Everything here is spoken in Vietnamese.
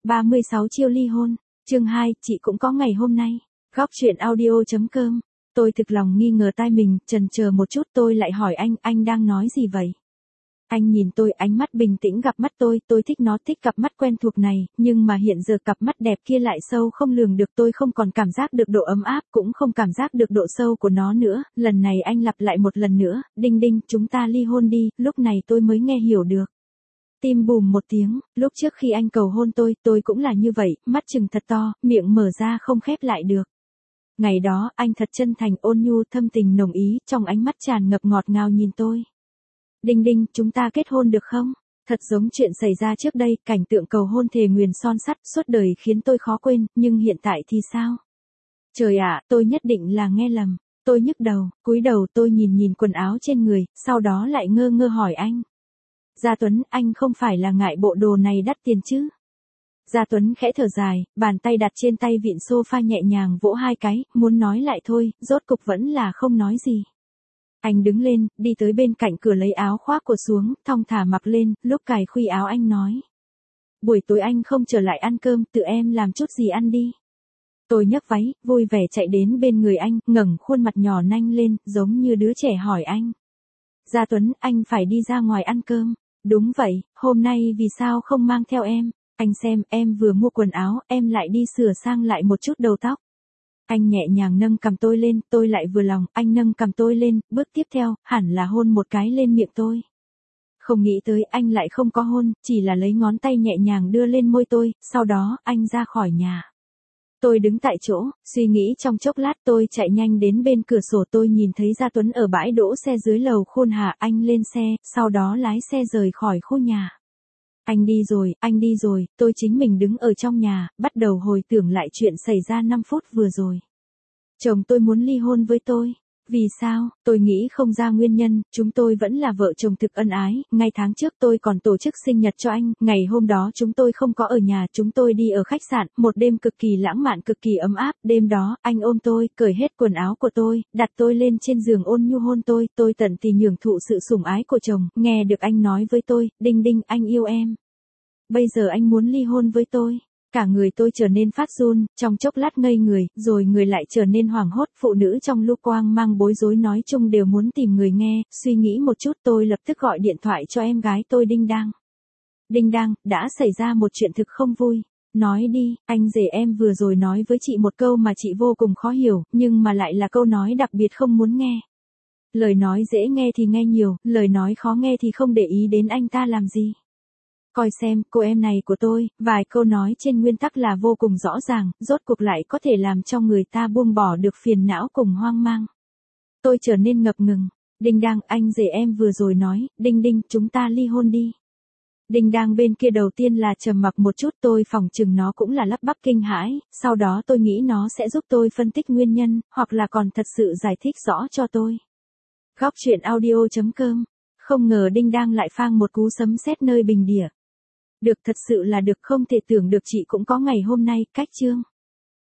36 chiêu ly hôn. Chương 2, chị cũng có ngày hôm nay. Góc chuyện audio.com. Tôi thực lòng nghi ngờ tai mình, chần chờ một chút tôi lại hỏi anh đang nói gì vậy? Anh nhìn tôi, ánh mắt bình tĩnh gặp mắt tôi thích nó, thích cặp mắt quen thuộc này, nhưng mà hiện giờ cặp mắt đẹp kia lại sâu không lường được, tôi không còn cảm giác được độ ấm áp, cũng không cảm giác được độ sâu của nó nữa. Lần này anh lặp lại một lần nữa, đinh đinh, chúng ta ly hôn đi, lúc này tôi mới nghe hiểu được. Tim bùm một tiếng, lúc trước khi anh cầu hôn tôi cũng là như vậy, mắt trừng thật to, miệng mở ra không khép lại được. Ngày đó, anh thật chân thành, ôn nhu, thâm tình nồng ý, trong ánh mắt tràn ngập ngọt ngào nhìn tôi. Đinh đinh, chúng ta kết hôn được không? Thật giống chuyện xảy ra trước đây, cảnh tượng cầu hôn thề nguyền son sắt suốt đời khiến tôi khó quên, nhưng hiện tại thì sao? Trời ạ, tôi nhất định là nghe lầm. Tôi nhức đầu, cúi đầu tôi nhìn quần áo trên người, sau đó lại ngơ ngơ hỏi anh. Gia Tuấn, anh không phải là ngại bộ đồ này đắt tiền chứ? Gia Tuấn khẽ thở dài, bàn tay đặt trên tay vịn sofa nhẹ nhàng vỗ hai cái, muốn nói lại thôi, rốt cục vẫn là không nói gì. Anh đứng lên, đi tới bên cạnh cửa lấy áo khoác của xuống, thong thả mặc lên, lúc cài khuy áo anh nói. Buổi tối anh không trở lại ăn cơm, tự em làm chút gì ăn đi. Tôi nhấc váy, vui vẻ chạy đến bên người anh, ngẩng khuôn mặt nhỏ nanh lên, giống như đứa trẻ hỏi anh. Gia Tuấn, anh phải đi ra ngoài ăn cơm. Đúng vậy, hôm nay vì sao không mang theo em? Anh xem, em vừa mua quần áo, em lại đi sửa sang lại một chút đầu tóc. Anh nhẹ nhàng nâng cằm tôi lên, tôi lại vừa lòng, anh nâng cằm tôi lên, bước tiếp theo, hẳn là hôn một cái lên miệng tôi. Không nghĩ tới anh lại không có hôn, chỉ là lấy ngón tay nhẹ nhàng đưa lên môi tôi, sau đó, anh ra khỏi nhà. Tôi đứng tại chỗ, suy nghĩ trong chốc lát tôi chạy nhanh đến bên cửa sổ tôi nhìn thấy Gia Tuấn ở bãi đỗ xe dưới lầu Khôn Hà, anh lên xe, sau đó lái xe rời khỏi khu nhà. Anh đi rồi, tôi chính mình đứng ở trong nhà, bắt đầu hồi tưởng lại chuyện xảy ra 5 phút vừa rồi. Chồng tôi muốn ly hôn với tôi. Vì sao? Tôi nghĩ không ra nguyên nhân, chúng tôi vẫn là vợ chồng thực ân ái, ngay tháng trước tôi còn tổ chức sinh nhật cho anh, ngày hôm đó chúng tôi không có ở nhà, chúng tôi đi ở khách sạn, một đêm cực kỳ lãng mạn cực kỳ ấm áp, đêm đó, anh ôm tôi, cởi hết quần áo của tôi, đặt tôi lên trên giường ôn nhu hôn tôi tận tình hưởng thụ sự sủng ái của chồng, nghe được anh nói với tôi, đinh đinh, anh yêu em. Bây giờ anh muốn ly hôn với tôi. Cả người tôi trở nên phát run, trong chốc lát ngây người, rồi người lại trở nên hoảng hốt, phụ nữ trong lúc quang mang bối rối nói chung đều muốn tìm người nghe, suy nghĩ một chút tôi lập tức gọi điện thoại cho em gái tôi Đinh Đang. Đinh Đang, đã xảy ra một chuyện thực không vui. Nói đi, anh rể em vừa rồi nói với chị một câu mà chị vô cùng khó hiểu, nhưng mà lại là câu nói đặc biệt không muốn nghe. Lời nói dễ nghe thì nghe nhiều, lời nói khó nghe thì không để ý đến anh ta làm gì. Coi xem, cô em này của tôi, vài câu nói trên nguyên tắc là vô cùng rõ ràng, rốt cuộc lại có thể làm cho người ta buông bỏ được phiền não cùng hoang mang. Tôi trở nên ngập ngừng. Đinh Đang, anh rể em vừa rồi nói, đinh đinh, chúng ta ly hôn đi. Đinh Đang bên kia đầu tiên là trầm mặc một chút, tôi phỏng chừng nó cũng là lắp bắp kinh hãi, sau đó tôi nghĩ nó sẽ giúp tôi phân tích nguyên nhân, hoặc là còn thật sự giải thích rõ cho tôi. Góc chuyện audio.com. Không ngờ Đinh Đang lại phang một cú sấm sét nơi bình địa. Được, thật sự là được, không thể tưởng được chị cũng có ngày hôm nay, cách chương.